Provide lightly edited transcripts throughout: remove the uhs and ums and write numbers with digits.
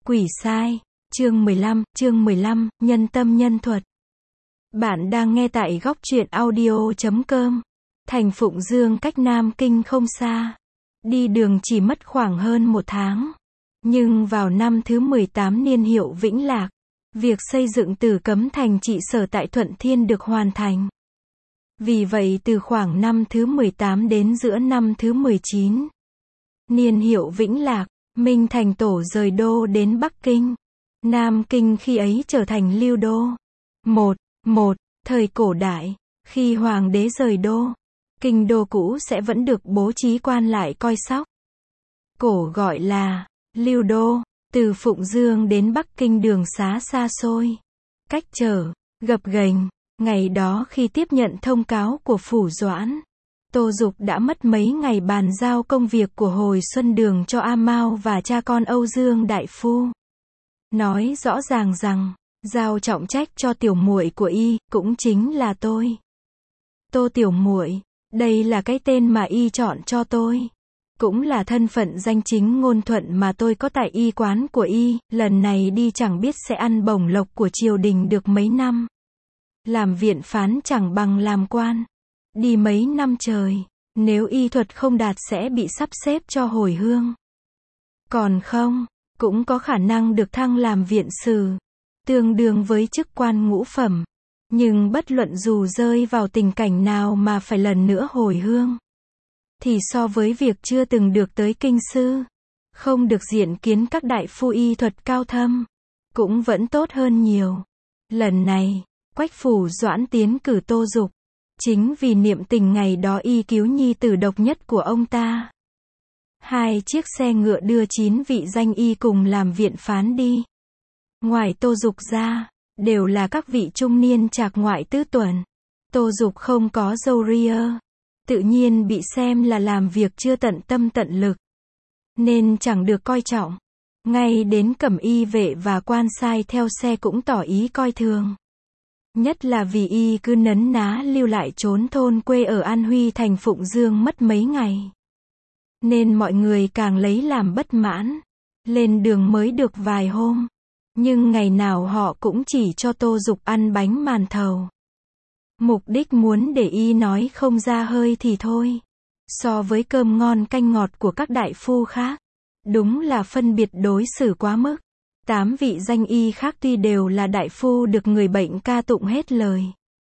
Quỷ sai, chương 15, nhân tâm nhân thuật. Bạn đang nghe tại góc truyện audio.com. Thành Phụng Dương cách Nam Kinh không xa. Đi đường chỉ mất khoảng hơn 1 tháng. Nhưng vào năm thứ 18 niên hiệu Vĩnh Lạc, việc xây dựng Tử Cấm thành trị sở tại Thuận Thiên được hoàn thành. Vì vậy từ khoảng năm thứ 18 đến giữa năm thứ 19, niên hiệu Vĩnh Lạc, Minh Thành Tổ rời đô đến Bắc Kinh. Nam Kinh khi ấy trở thành Lưu đô. Thời cổ đại, khi hoàng đế rời đô, kinh đô cũ sẽ vẫn được bố trí quan lại coi sóc. Cổ gọi là Lưu đô. Từ Phụng Dương đến Bắc Kinh đường xá xa xôi, cách trở gập ghềnh. Ngày đó khi tiếp nhận thông cáo của Phủ Doãn, Tô Dục đã mất mấy ngày bàn giao công việc của Hồi Xuân Đường cho A Mao và cha con Âu Dương đại phu. Nói rõ ràng rằng, giao trọng trách cho tiểu muội của y, cũng chính là tôi. Tô tiểu muội, đây là cái tên mà y chọn cho tôi. Cũng là thân phận danh chính ngôn thuận mà tôi có tại y quán của y, lần này đi chẳng biết sẽ ăn bổng lộc của triều đình được mấy năm. Làm viện phán chẳng bằng làm quan. Đi mấy năm trời, nếu y thuật không đạt sẽ bị sắp xếp cho hồi hương. Còn không, cũng có khả năng được thăng làm viện sử, tương đương với chức quan ngũ phẩm. Nhưng bất luận dù rơi vào tình cảnh nào mà phải lần nữa hồi hương, thì so với việc chưa từng được tới kinh sư, không được diện kiến các đại phu y thuật cao thâm, cũng vẫn tốt hơn nhiều. Lần này, Quách Phủ Doãn tiến cử Tô Dục, chính vì niệm tình ngày đó y cứu nhi tử độc nhất của ông ta. 2 chiếc xe ngựa đưa 9 vị danh y cùng làm viện phán đi. Ngoài Tô Dục ra, đều là các vị trung niên trạc ngoại tứ tuần. Tô Dục không có râu ria, tự nhiên bị xem là làm việc chưa tận tâm tận lực, nên chẳng được coi trọng. Ngay đến cẩm y vệ và quan sai theo xe cũng tỏ ý coi thường. Nhất là vì y cứ nấn ná lưu lại trốn thôn quê ở An Huy thành Phụng Dương mất mấy ngày, nên mọi người càng lấy làm bất mãn. Lên đường mới được vài hôm, nhưng ngày nào họ cũng chỉ cho Tô Dục ăn bánh màn thầu. Mục đích muốn để y nói không ra hơi thì thôi. So với cơm ngon canh ngọt của các đại phu khác, đúng là phân biệt đối xử quá mức. 8 vị danh y khác tuy đều là đại phu được người bệnh ca tụng hết lời,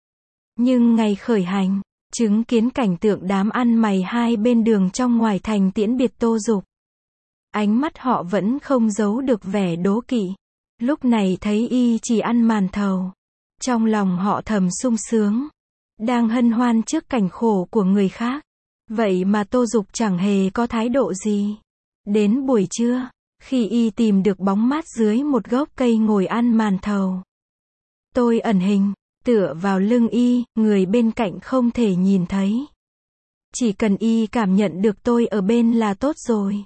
nhưng ngày khởi hành, chứng kiến cảnh tượng đám ăn mày hai bên đường trong ngoài thành tiễn biệt Tô Dục, ánh mắt họ vẫn không giấu được vẻ đố kỵ. Lúc này thấy y chỉ ăn màn thầu, trong lòng họ thầm sung sướng, đang hân hoan trước cảnh khổ của người khác. Vậy mà Tô Dục chẳng hề có thái độ gì. Đến buổi trưa, khi y tìm được bóng mát dưới một gốc cây ngồi ăn màn thầu, tôi ẩn hình, tựa vào lưng y, người bên cạnh không thể nhìn thấy. Chỉ cần y cảm nhận được tôi ở bên là tốt rồi.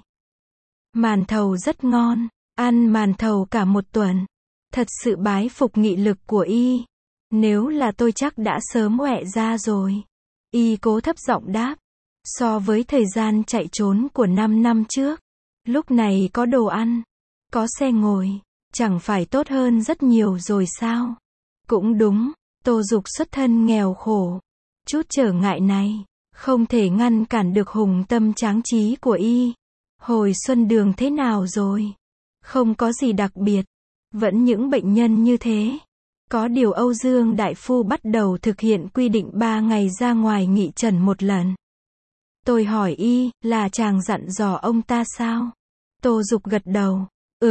Màn thầu rất ngon, ăn màn thầu cả 1 tuần. Thật sự bái phục nghị lực của y. Nếu là tôi chắc đã sớm ọe ra rồi. Y cố thấp giọng đáp. So với thời gian chạy trốn của 5 năm trước, lúc này có đồ ăn, có xe ngồi, chẳng phải tốt hơn rất nhiều rồi sao? Cũng đúng, Tô Dục xuất thân nghèo khổ. Chút trở ngại này, không thể ngăn cản được hùng tâm tráng trí của y. Hồi Xuân Đường thế nào rồi? Không có gì đặc biệt, vẫn những bệnh nhân như thế. Có điều Âu Dương đại phu bắt đầu thực hiện quy định 3 ngày ra ngoài nghị trần 1 lần. Tôi hỏi y, là chàng dặn dò ông ta sao? Tô Dục gật đầu.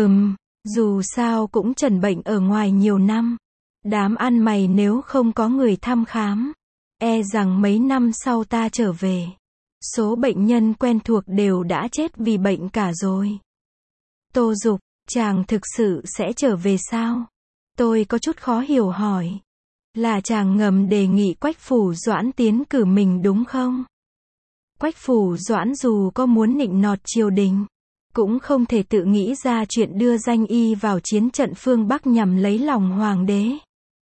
Dù sao cũng trần bệnh ở ngoài nhiều năm. Đám ăn mày nếu không có người thăm khám, e rằng mấy năm sau ta trở về, số bệnh nhân quen thuộc đều đã chết vì bệnh cả rồi. Tô Dục, chàng thực sự sẽ trở về sao? Tôi có chút khó hiểu hỏi. Là chàng ngầm đề nghị Quách Phủ Doãn tiến cử mình đúng không? Quách Phủ Doãn dù có muốn nịnh nọt triều đình, cũng không thể tự nghĩ ra chuyện đưa danh y vào chiến trận phương Bắc nhằm lấy lòng hoàng đế.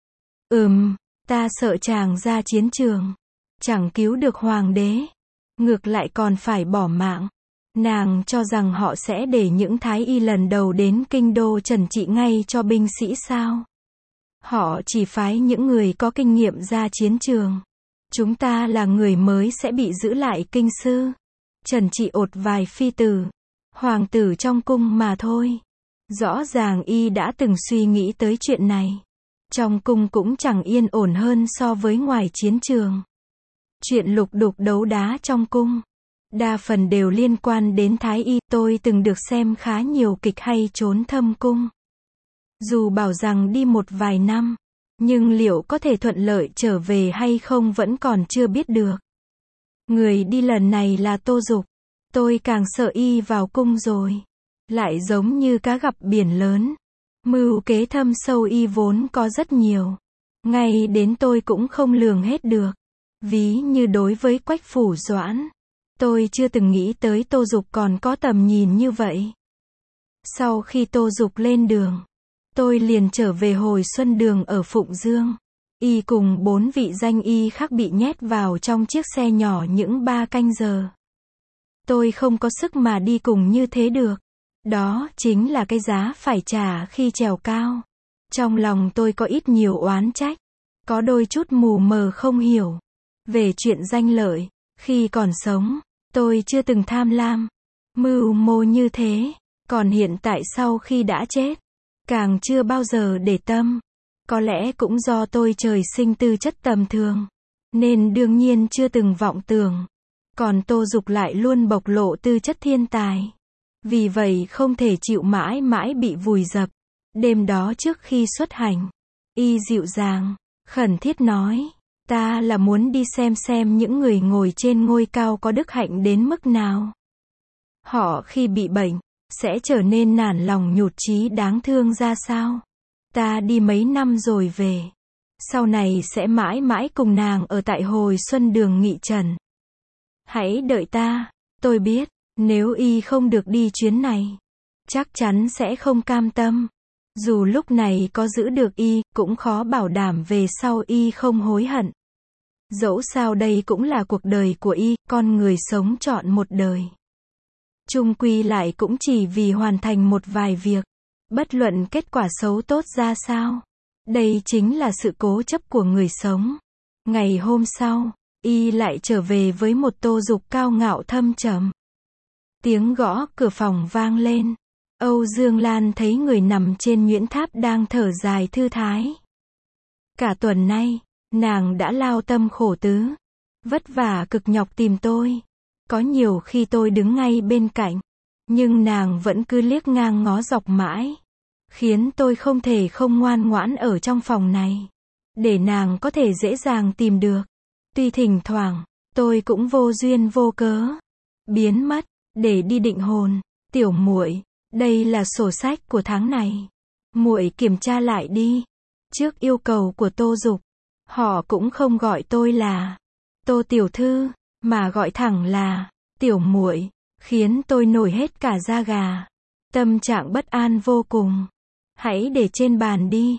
Ta sợ chàng ra chiến trường, chẳng cứu được hoàng đế, ngược lại còn phải bỏ mạng, Nàng cho rằng họ sẽ để những thái y lần đầu đến kinh đô trần trị ngay cho binh sĩ sao? Họ chỉ phái những người có kinh nghiệm ra chiến trường. Chúng ta là người mới sẽ bị giữ lại kinh sư. Trần trị ột vài phi tử, hoàng tử trong cung mà thôi. Rõ ràng y đã từng suy nghĩ tới chuyện này. Trong cung cũng chẳng yên ổn hơn so với ngoài chiến trường. Chuyện lục đục đấu đá trong cung, đa phần đều liên quan đến thái y. Tôi từng được xem khá nhiều kịch hay trốn thâm cung. Dù bảo rằng đi một vài năm, nhưng liệu có thể thuận lợi trở về hay không vẫn còn chưa biết được. Người đi lần này là Tô Dục. Tôi càng sợ y vào cung rồi. Lại giống như cá gặp biển lớn. Mưu kế thâm sâu y vốn có rất nhiều. Ngay đến tôi cũng không lường hết được. Ví như đối với Quách Phủ Doãn, tôi chưa từng nghĩ tới Tô Dục còn có tầm nhìn như vậy. Sau khi Tô Dục lên đường, tôi liền trở về Hồi Xuân Đường ở Phụng Dương. Y cùng 4 vị danh y khác bị nhét vào trong chiếc xe nhỏ những 3 canh giờ. Tôi không có sức mà đi cùng như thế được. Đó chính là cái giá phải trả khi trèo cao. Trong lòng tôi có ít nhiều oán trách, có đôi chút mù mờ không hiểu về chuyện danh lợi. Khi còn sống, tôi chưa từng tham lam, mưu mô như thế. Còn hiện tại sau khi đã chết, càng chưa bao giờ để tâm. Có lẽ cũng do tôi trời sinh tư chất tầm thường, nên đương nhiên chưa từng vọng tưởng. Còn Tô Dục lại luôn bộc lộ tư chất thiên tài. Vì vậy không thể chịu mãi mãi bị vùi dập. Đêm đó trước khi xuất hành, y dịu dàng, khẩn thiết nói, ta là muốn đi xem những người ngồi trên ngôi cao có đức hạnh đến mức nào. Họ khi bị bệnh, sẽ trở nên nản lòng nhụt chí đáng thương ra sao. Ta đi mấy năm rồi về. Sau này sẽ mãi mãi cùng nàng ở tại Hồi Xuân Đường nghị trần. Hãy đợi ta, tôi biết, nếu y không được đi chuyến này, chắc chắn sẽ không cam tâm. Dù lúc này có giữ được y, cũng khó bảo đảm về sau y không hối hận. Dẫu sao đây cũng là cuộc đời của y, con người sống trọn một đời. Chung quy lại cũng chỉ vì hoàn thành một vài việc, bất luận kết quả xấu tốt ra sao. Đây chính là sự cố chấp của người sống. Ngày hôm sau, y lại trở về với một Tô Dục cao ngạo thâm trầm. Tiếng gõ cửa phòng vang lên. Âu Dương Lan thấy người nằm trên nhuyễn tháp đang thở dài thư thái. Cả tuần nay, nàng đã lao tâm khổ tứ, vất vả cực nhọc tìm tôi. Có nhiều khi tôi đứng ngay bên cạnh, nhưng nàng vẫn cứ liếc ngang ngó dọc mãi, khiến tôi không thể không ngoan ngoãn ở trong phòng này, để nàng có thể dễ dàng tìm được. Tuy thỉnh thoảng, tôi cũng vô duyên vô cớ biến mất, để đi định hồn. Tiểu muội, đây là sổ sách của tháng này. Muội kiểm tra lại đi. Trước yêu cầu của Tô Dục, họ cũng không gọi tôi là Tô tiểu thư, mà gọi thẳng là tiểu muội, khiến tôi nổi hết cả da gà. Tâm trạng bất an vô cùng. Hãy để trên bàn đi.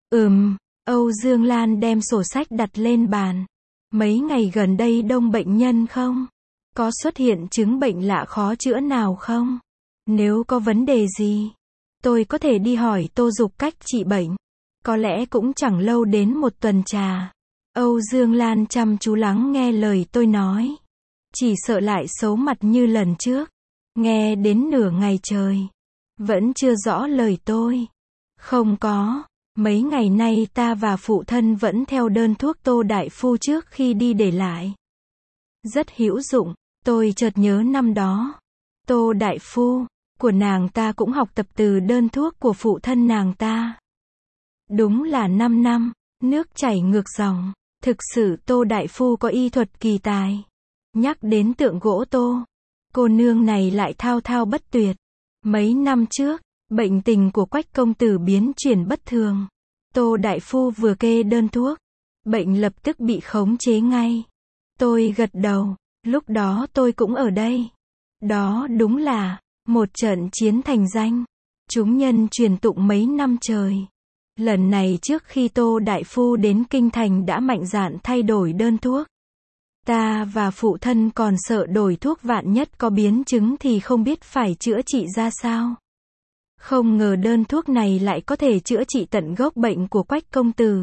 Âu Dương Lan đem sổ sách đặt lên bàn. Mấy ngày gần đây đông bệnh nhân không? Có xuất hiện chứng bệnh lạ khó chữa nào không? Nếu có vấn đề gì, tôi có thể đi hỏi Tô Dục cách trị bệnh. Có lẽ cũng chẳng lâu đến một tuần trà. Âu Dương Lan chăm chú lắng nghe lời tôi nói. Chỉ sợ lại xấu mặt như lần trước. Nghe đến nửa ngày trời, vẫn chưa rõ lời tôi. Không có, mấy ngày nay ta và phụ thân vẫn theo đơn thuốc Tô đại phu trước khi đi để lại. Rất hữu dụng, tôi chợt nhớ năm đó. Tô đại phu của nàng ta cũng học tập từ đơn thuốc của phụ thân nàng ta. Đúng là 5 năm, nước chảy ngược dòng. Thực sự Tô đại phu có y thuật kỳ tài. Nhắc đến tượng gỗ Tô, cô nương này lại thao thao bất tuyệt. Mấy năm trước, bệnh tình của Quách công tử biến chuyển bất thường. Tô đại phu vừa kê đơn thuốc, bệnh lập tức bị khống chế ngay. Tôi gật đầu, lúc đó tôi cũng ở đây. Đó đúng là một trận chiến thành danh. Chúng nhân truyền tụng mấy năm trời. Lần này trước khi Tô đại phu đến kinh thành đã mạnh dạn thay đổi đơn thuốc. Ta và phụ thân còn sợ đổi thuốc vạn nhất có biến chứng thì không biết phải chữa trị ra sao. Không ngờ đơn thuốc này lại có thể chữa trị tận gốc bệnh của Quách công tử.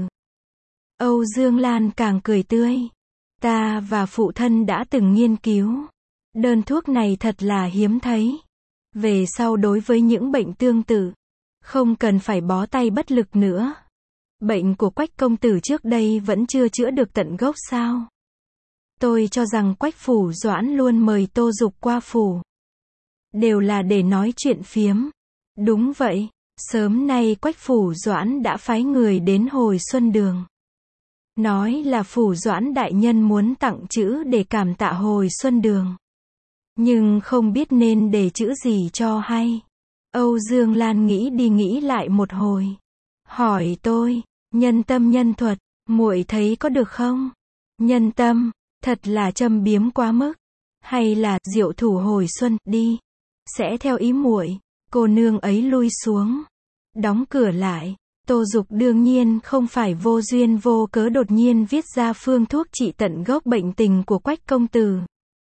Âu Dương Lan càng cười tươi. Ta và phụ thân đã từng nghiên cứu. Đơn thuốc này thật là hiếm thấy. Về sau đối với những bệnh tương tự, không cần phải bó tay bất lực nữa. Bệnh của Quách công tử trước đây vẫn chưa chữa được tận gốc sao? Tôi cho rằng Quách phủ Doãn luôn mời Tô Dục qua phủ. Đều là để nói chuyện phiếm. Đúng vậy, sớm nay Quách phủ Doãn đã phái người đến Hồi Xuân Đường. Nói là phủ Doãn đại nhân muốn tặng chữ để cảm tạ Hồi Xuân Đường. Nhưng không biết nên để chữ gì cho hay. Âu Dương Lan nghĩ đi nghĩ lại một hồi. Hỏi tôi, nhân tâm nhân thuật, muội thấy có được không? Nhân tâm, thật là châm biếm quá mức. Hay là diệu thủ hồi xuân, đi. Sẽ theo ý muội. Cô nương ấy lui xuống. Đóng cửa lại. Tô Dục đương nhiên không phải vô duyên vô cớ đột nhiên viết ra phương thuốc trị tận gốc bệnh tình của Quách công tử.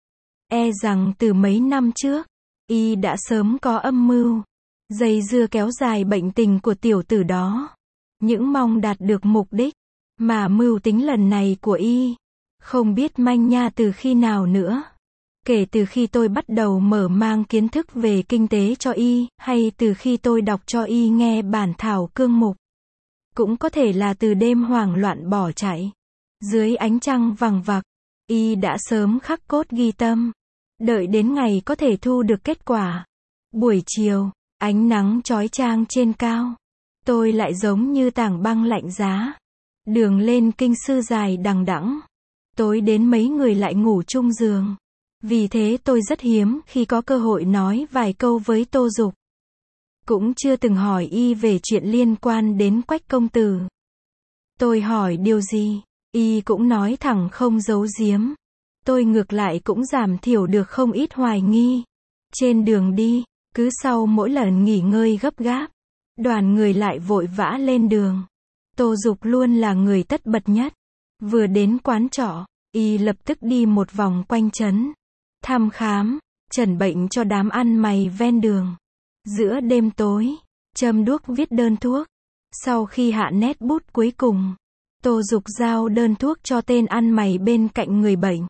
E rằng từ mấy năm trước, y đã sớm có âm mưu, dây dưa kéo dài bệnh tình của tiểu tử đó. Những mong đạt được mục đích, mà mưu tính lần này của y, không biết manh nha từ khi nào nữa. Kể từ khi tôi bắt đầu mở mang kiến thức về kinh tế cho y, hay từ khi tôi đọc cho y nghe bản thảo cương mục. Cũng có thể là từ đêm hoảng loạn bỏ chạy. Dưới ánh trăng vằng vặc, y đã sớm khắc cốt ghi tâm. Đợi đến ngày có thể thu được kết quả. Buổi chiều, ánh nắng chói chang trên cao. Tôi lại giống như tảng băng lạnh giá. Đường lên kinh sư dài đằng đẵng. Tối đến mấy người lại ngủ chung giường. Vì thế tôi rất hiếm khi có cơ hội nói vài câu với Tô Dục. Cũng chưa từng hỏi y về chuyện liên quan đến Quách công tử. Tôi hỏi điều gì, y cũng nói thẳng không giấu giếm. Tôi ngược lại cũng giảm thiểu được không ít hoài nghi. Trên đường đi, cứ sau mỗi lần nghỉ ngơi gấp gáp, đoàn người lại vội vã lên đường. Tô Dục luôn là người tất bật nhất. Vừa đến quán trọ, y lập tức đi một vòng quanh trấn, thăm khám, chẩn bệnh cho đám ăn mày ven đường. Giữa đêm tối, châm đuốc viết đơn thuốc. Sau khi hạ nét bút cuối cùng, Tô Dục giao đơn thuốc cho tên ăn mày bên cạnh người bệnh.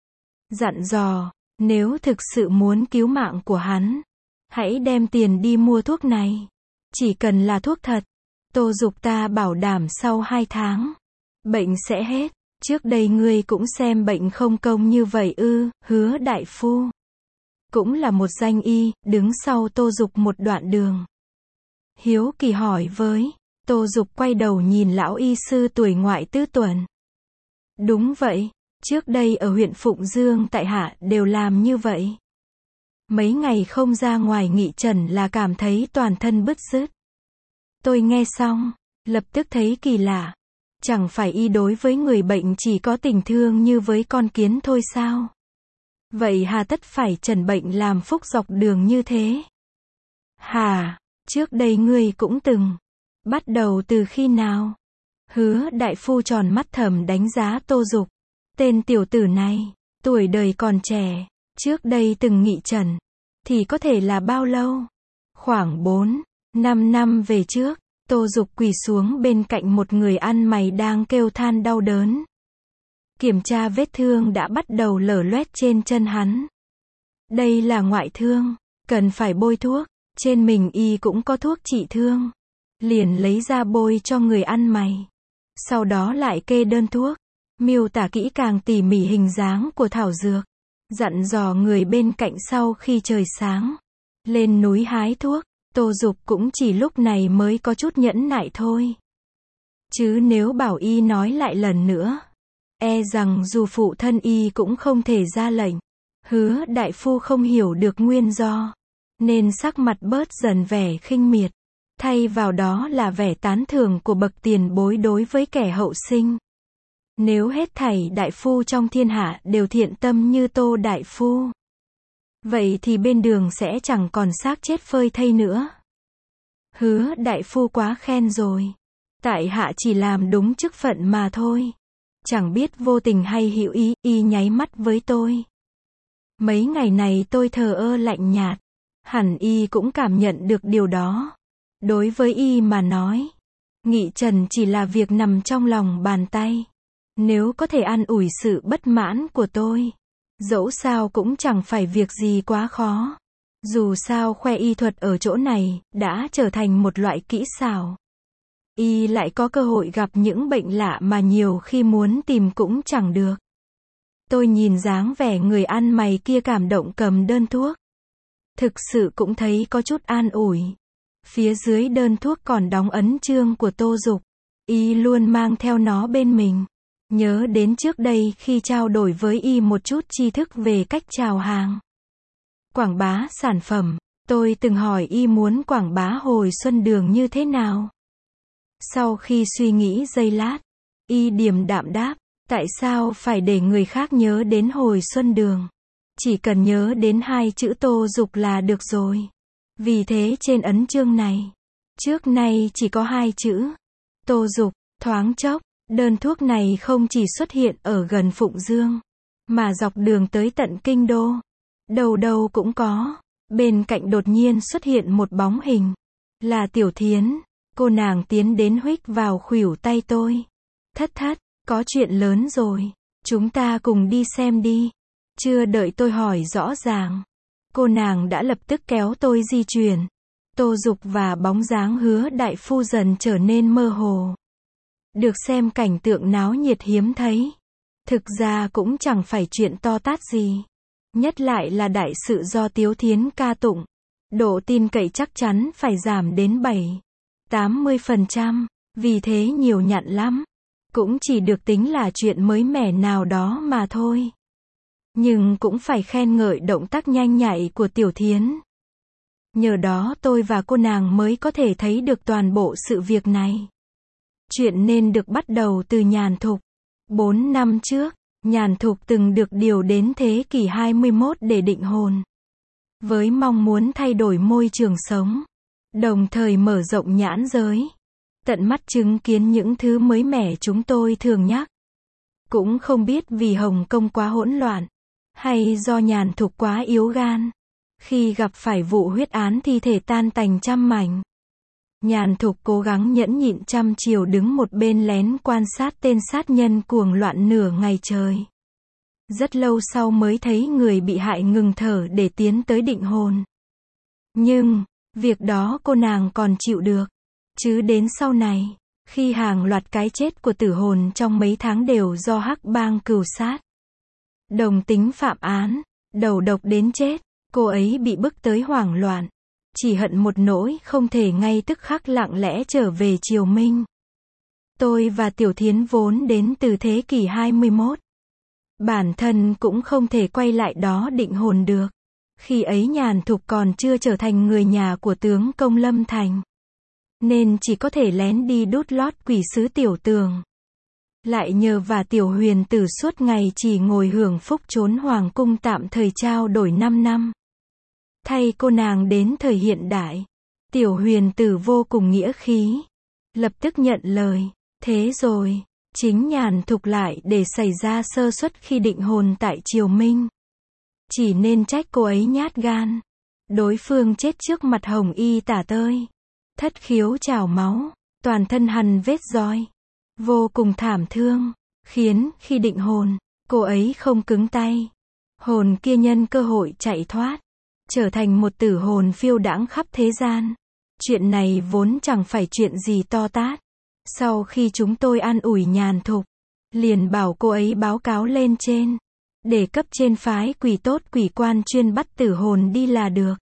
Dặn dò, nếu thực sự muốn cứu mạng của hắn, hãy đem tiền đi mua thuốc này. Chỉ cần là thuốc thật, Tô Dục ta bảo đảm sau 2 tháng, bệnh sẽ hết. Trước đây ngươi cũng xem bệnh không công như vậy ư? Hứa đại phu cũng là một danh y, đứng sau Tô Dục một đoạn đường. Hiếu kỳ hỏi với, Tô Dục quay đầu nhìn lão y sư tuổi ngoại tư tuần. Đúng vậy, trước đây ở huyện Phụng Dương tại hạ đều làm như vậy. Mấy ngày không ra ngoài nghị trần là cảm thấy toàn thân bứt rứt. Tôi nghe xong, lập tức thấy kỳ lạ. Chẳng phải y đối với người bệnh chỉ có tình thương như với con kiến thôi sao? Vậy hà tất phải trần bệnh làm phúc dọc đường như thế? Hà, trước đây ngươi cũng từng. Bắt đầu từ khi nào? Hứa đại phu tròn mắt thầm đánh giá Tô Dục. Tên tiểu tử này, tuổi đời còn trẻ, trước đây từng nghị trần, thì có thể là bao lâu? Khoảng 4-5 năm về trước. Tô Dục quỳ xuống bên cạnh một người ăn mày đang kêu than đau đớn. Kiểm tra vết thương đã bắt đầu lở loét trên chân hắn. Đây là ngoại thương, cần phải bôi thuốc. Trên mình y cũng có thuốc trị thương. Liền lấy ra bôi cho người ăn mày. Sau đó lại kê đơn thuốc, miêu tả kỹ càng tỉ mỉ hình dáng của thảo dược. Dặn dò người bên cạnh sau khi trời sáng, lên núi hái thuốc. Tô Dục cũng chỉ lúc này mới có chút nhẫn nại thôi. Chứ nếu bảo y nói lại lần nữa, e rằng dù phụ thân y cũng không thể ra lệnh. Hứa đại phu không hiểu được nguyên do, nên sắc mặt bớt dần vẻ khinh miệt. Thay vào đó là vẻ tán thưởng của bậc tiền bối đối với kẻ hậu sinh. Nếu hết thảy đại phu trong thiên hạ đều thiện tâm như Tô đại phu, vậy thì bên đường sẽ chẳng còn xác chết phơi thây nữa. Hứa đại phu quá khen rồi. Tại hạ chỉ làm đúng chức phận mà thôi. Chẳng biết vô tình hay hữu ý, y nháy mắt với tôi. Mấy ngày này tôi thờ ơ lạnh nhạt. Hẳn y cũng cảm nhận được điều đó. Đối với y mà nói, nghị trần chỉ là việc nằm trong lòng bàn tay. Nếu có thể an ủi sự bất mãn của tôi, dẫu sao cũng chẳng phải việc gì quá khó. Dù sao khoe y thuật ở chỗ này, đã trở thành một loại kỹ xảo. Y lại có cơ hội gặp những bệnh lạ mà nhiều khi muốn tìm cũng chẳng được. Tôi nhìn dáng vẻ người ăn mày kia cảm động cầm đơn thuốc. Thực sự cũng thấy có chút an ủi. Phía dưới đơn thuốc còn đóng ấn chương của Tô Dục. Y luôn mang theo nó bên mình. Nhớ đến trước đây khi trao đổi với y một chút tri thức về cách chào hàng, quảng bá sản phẩm, tôi từng hỏi y muốn quảng bá Hồi Xuân Đường như thế nào. Sau khi suy nghĩ giây lát, y điềm đạm đáp, tại sao phải để người khác nhớ đến Hồi Xuân Đường? Chỉ cần nhớ đến hai chữ Tô Dục là được rồi. Vì thế trên ấn chương này, trước nay chỉ có hai chữ Tô Dục. Thoáng chốc, đơn thuốc này không chỉ xuất hiện ở gần Phụng Dương, mà dọc đường tới tận kinh đô. Đầu đầu cũng có. Bên cạnh đột nhiên xuất hiện một bóng hình. Là Tiểu Thiến. Cô nàng tiến đến huých vào khuỷu tay tôi. Thất thất, có chuyện lớn rồi. Chúng ta cùng đi xem đi. Chưa đợi tôi hỏi rõ ràng, cô nàng đã lập tức kéo tôi di chuyển. Tô Dục và bóng dáng Hứa đại phu dần trở nên mơ hồ. Được xem cảnh tượng náo nhiệt hiếm thấy. Thực ra cũng chẳng phải chuyện to tát gì. Nhất lại là đại sự do Tiếu Thiến ca tụng. Độ tin cậy chắc chắn phải giảm đến 70%. Vì thế nhiều nhặn lắm. Cũng chỉ được tính là chuyện mới mẻ nào đó mà thôi. Nhưng cũng phải khen ngợi động tác nhanh nhạy của Tiểu Thiến. Nhờ đó tôi và cô nàng mới có thể thấy được toàn bộ sự việc này. Chuyện nên được bắt đầu từ Nhàn Thục. 4 năm trước, Nhàn Thục từng được điều đến thế kỷ 21 để định hồn. Với mong muốn thay đổi môi trường sống, đồng thời mở rộng nhãn giới. Tận mắt chứng kiến những thứ mới mẻ chúng tôi thường nhắc. Cũng không biết vì Hồng Kông quá hỗn loạn, hay do Nhàn Thục quá yếu gan. Khi gặp phải vụ huyết án thi thể tan tành trăm mảnh, Nhàn Thục cố gắng nhẫn nhịn trăm chiều đứng một bên lén quan sát tên sát nhân cuồng loạn nửa ngày trời. Rất lâu sau mới thấy người bị hại ngừng thở để tiến tới định hồn. Nhưng, việc đó cô nàng còn chịu được. Chứ đến sau này, khi hàng loạt cái chết của tử hồn trong mấy tháng đều do Hắc Bang cừu sát, đồng tính phạm án, đầu độc đến chết, cô ấy bị bức tới hoảng loạn. Chỉ hận một nỗi không thể ngay tức khắc lặng lẽ trở về triều Minh. Tôi và Tiểu Thiến vốn đến từ thế kỷ 21. Bản thân cũng không thể quay lại đó định hồn được. Khi ấy Nhàn Thục còn chưa trở thành người nhà của tướng công Lâm Thành. Nên chỉ có thể lén đi đút lót quỷ sứ Tiểu Tường. Lại nhờ và Tiểu Huyền Tử suốt ngày chỉ ngồi hưởng phúc trốn hoàng cung tạm thời trao đổi 5 năm. Thay cô nàng đến thời hiện đại, Tiểu Huyền Tử vô cùng nghĩa khí, lập tức nhận lời. Thế rồi, chính Nhàn Thục lại để xảy ra sơ suất khi định hồn tại triều Minh. Chỉ nên trách cô ấy nhát gan. Đối phương chết trước mặt Hồng Y tả tơi, thất khiếu trào máu, toàn thân hằn vết roi, vô cùng thảm thương, khiến khi định hồn, cô ấy không cứng tay. Hồn kia nhân cơ hội chạy thoát, trở thành một tử hồn phiêu đãng khắp thế gian. Chuyện này vốn chẳng phải chuyện gì to tát. Sau khi chúng tôi an ủi Nhàn Thục, liền bảo cô ấy báo cáo lên trên, để cấp trên phái quỷ tốt quỷ quan chuyên bắt tử hồn đi là được.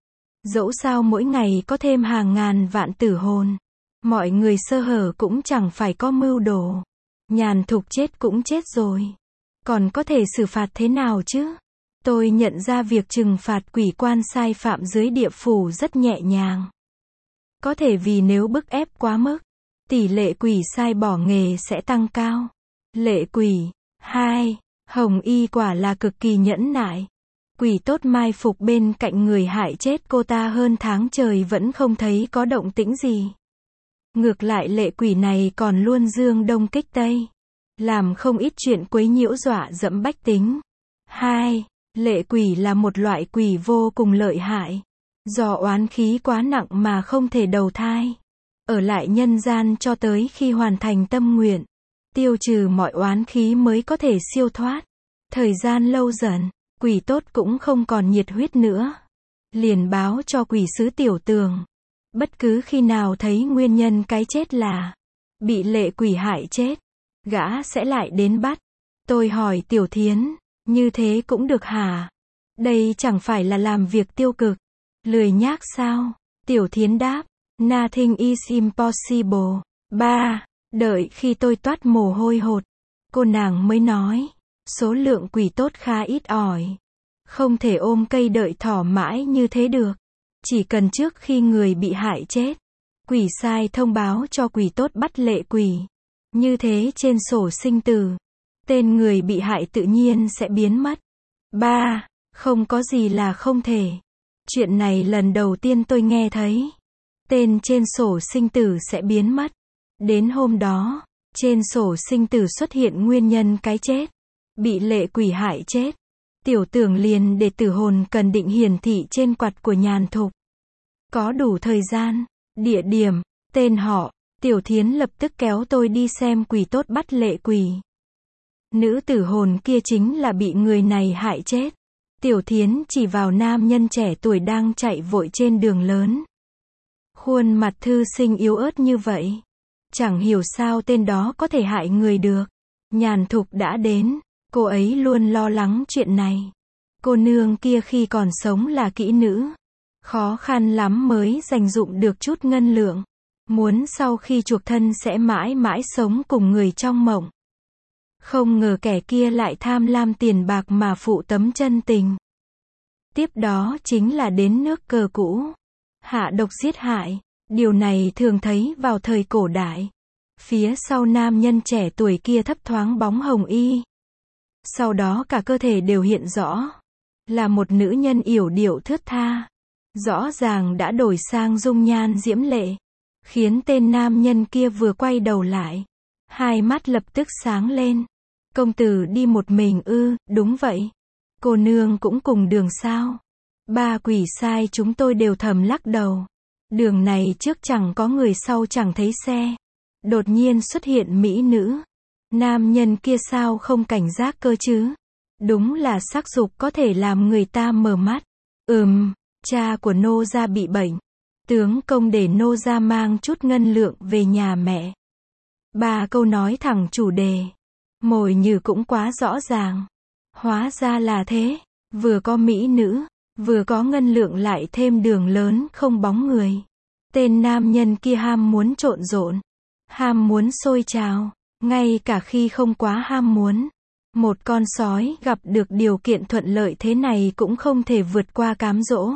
Dẫu sao mỗi ngày có thêm hàng ngàn vạn tử hồn, mọi người sơ hở cũng chẳng phải có mưu đồ. Nhàn Thục chết cũng chết rồi, còn có thể xử phạt thế nào chứ? Tôi nhận ra việc trừng phạt quỷ quan sai phạm dưới địa phủ rất nhẹ nhàng. Có thể vì nếu bức ép quá mức, tỷ lệ quỷ sai bỏ nghề sẽ tăng cao. Lệ quỷ 2. Hồng Y quả là cực kỳ nhẫn nại. Quỷ tốt mai phục bên cạnh người hại chết cô ta hơn tháng trời vẫn không thấy có động tĩnh gì. Ngược lại lệ quỷ này còn luôn dương đông kích tây, làm không ít chuyện quấy nhiễu dọa dẫm bách tính. 2. Lệ quỷ là một loại quỷ vô cùng lợi hại. Do oán khí quá nặng mà không thể đầu thai. Ở lại nhân gian cho tới khi hoàn thành tâm nguyện. Tiêu trừ mọi oán khí mới có thể siêu thoát. Thời gian lâu dần, quỷ tốt cũng không còn nhiệt huyết nữa. Liền báo cho quỷ sứ Tiểu Tường. Bất cứ khi nào thấy nguyên nhân cái chết là bị lệ quỷ hại chết, gã sẽ lại đến bắt. Tôi hỏi Tiểu Thiến, như thế cũng được hả? Đây chẳng phải là làm việc tiêu cực, lười nhác sao? Tiểu Thiến đáp, nothing is impossible. 3. Đợi khi tôi toát mồ hôi hột, cô nàng mới nói, số lượng quỷ tốt khá ít ỏi. Không thể ôm cây đợi thỏ mãi như thế được. Chỉ cần trước khi người bị hại chết, quỷ sai thông báo cho quỷ tốt bắt lệ quỷ. Như thế trên sổ sinh tử, tên người bị hại tự nhiên sẽ biến mất. 3. Không có gì là không thể. Chuyện này lần đầu tiên tôi nghe thấy. Tên trên sổ sinh tử sẽ biến mất. Đến hôm đó, trên sổ sinh tử xuất hiện nguyên nhân cái chết. Bị lệ quỷ hại chết. Tiểu Tưởng liền để tử hồn cần định hiển thị trên quạt của Nhàn Thục. Có đủ thời gian, địa điểm, tên họ, Tiểu Thiến lập tức kéo tôi đi xem quỷ tốt bắt lệ quỷ. Nữ tử hồn kia chính là bị người này hại chết. Tiểu Thiến chỉ vào nam nhân trẻ tuổi đang chạy vội trên đường lớn. Khuôn mặt thư sinh yếu ớt như vậy. Chẳng hiểu sao tên đó có thể hại người được. Nhàn Thục đã đến. Cô ấy luôn lo lắng chuyện này. Cô nương kia khi còn sống là kỹ nữ. Khó khăn lắm mới dành dụm được chút ngân lượng. Muốn sau khi chuộc thân sẽ mãi mãi sống cùng người trong mộng. Không ngờ kẻ kia lại tham lam tiền bạc mà phụ tấm chân tình. Tiếp đó chính là đến nước Cờ cũ. Hạ độc giết hại. Điều này thường thấy vào thời cổ đại. Phía sau nam nhân trẻ tuổi kia thấp thoáng bóng hồng y. Sau đó cả cơ thể đều hiện rõ. Là một nữ nhân yểu điệu thướt tha. Rõ ràng đã đổi sang dung nhan diễm lệ. Khiến tên nam nhân kia vừa quay đầu lại. Hai mắt lập tức sáng lên. Công tử đi một mình ư? Đúng vậy. Cô nương cũng cùng đường sao? Ba quỷ sai chúng tôi đều thầm lắc đầu. Đường này trước chẳng có người sau chẳng thấy xe. Đột nhiên xuất hiện mỹ nữ. Nam nhân kia sao không cảnh giác cơ chứ? Đúng là sắc dục có thể làm người ta mở mắt. Cha của nô gia bị bệnh. Tướng công để nô gia mang chút ngân lượng về nhà mẹ. 3 câu nói thẳng chủ đề. Mồi nhử cũng quá rõ ràng. Hóa ra là thế. Vừa có mỹ nữ, vừa có ngân lượng lại thêm đường lớn không bóng người. Tên nam nhân kia ham muốn trộn rộn. Ham muốn sôi trào. Ngay cả khi không quá ham muốn. Một con sói gặp được điều kiện thuận lợi thế này cũng không thể vượt qua cám dỗ.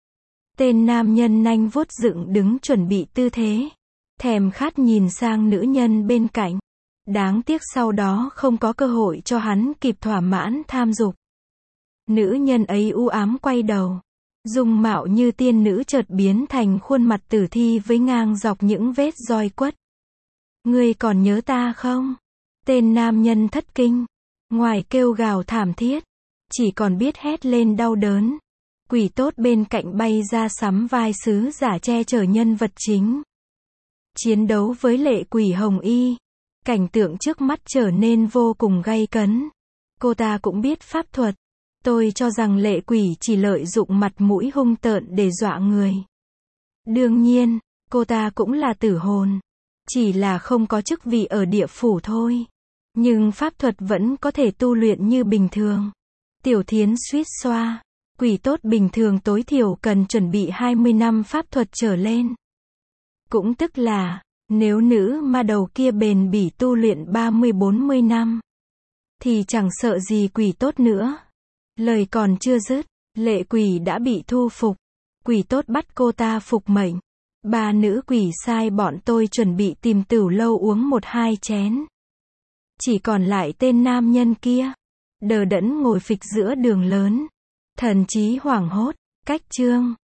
Tên nam nhân nanh vuốt dựng đứng chuẩn bị tư thế. Thèm khát nhìn sang nữ nhân bên cạnh. Đáng tiếc sau đó không có cơ hội cho hắn kịp thỏa mãn tham dục. Nữ nhân ấy u ám quay đầu. Dung mạo như tiên nữ chợt biến thành khuôn mặt tử thi với ngang dọc những vết roi quất. Ngươi còn nhớ ta không? Tên nam nhân thất kinh. Ngoài kêu gào thảm thiết, chỉ còn biết hét lên đau đớn. Quỷ tốt bên cạnh bay ra sắm vai sứ giả che chở nhân vật chính. Chiến đấu với lệ quỷ hồng y. Cảnh tượng trước mắt trở nên vô cùng gay cấn. Cô ta cũng biết pháp thuật. Tôi cho rằng lệ quỷ chỉ lợi dụng mặt mũi hung tợn để dọa người. Đương nhiên, cô ta cũng là tử hồn. Chỉ là không có chức vị ở địa phủ thôi. Nhưng pháp thuật vẫn có thể tu luyện như bình thường. Tiểu Thiến suýt xoa. Quỷ tốt bình thường tối thiểu cần chuẩn bị 20 năm pháp thuật trở lên. Cũng tức là, nếu nữ ma đầu kia bền bỉ tu luyện 30-40 năm, thì chẳng sợ gì quỷ tốt nữa. Lời còn chưa dứt, lệ quỷ đã bị thu phục. Quỷ tốt bắt cô ta phục mệnh. 3 nữ quỷ sai bọn tôi chuẩn bị tìm tửu lâu uống 1-2 chén. Chỉ còn lại tên nam nhân kia. Đờ đẫn ngồi phịch giữa đường lớn. Thần trí hoảng hốt. Cách chương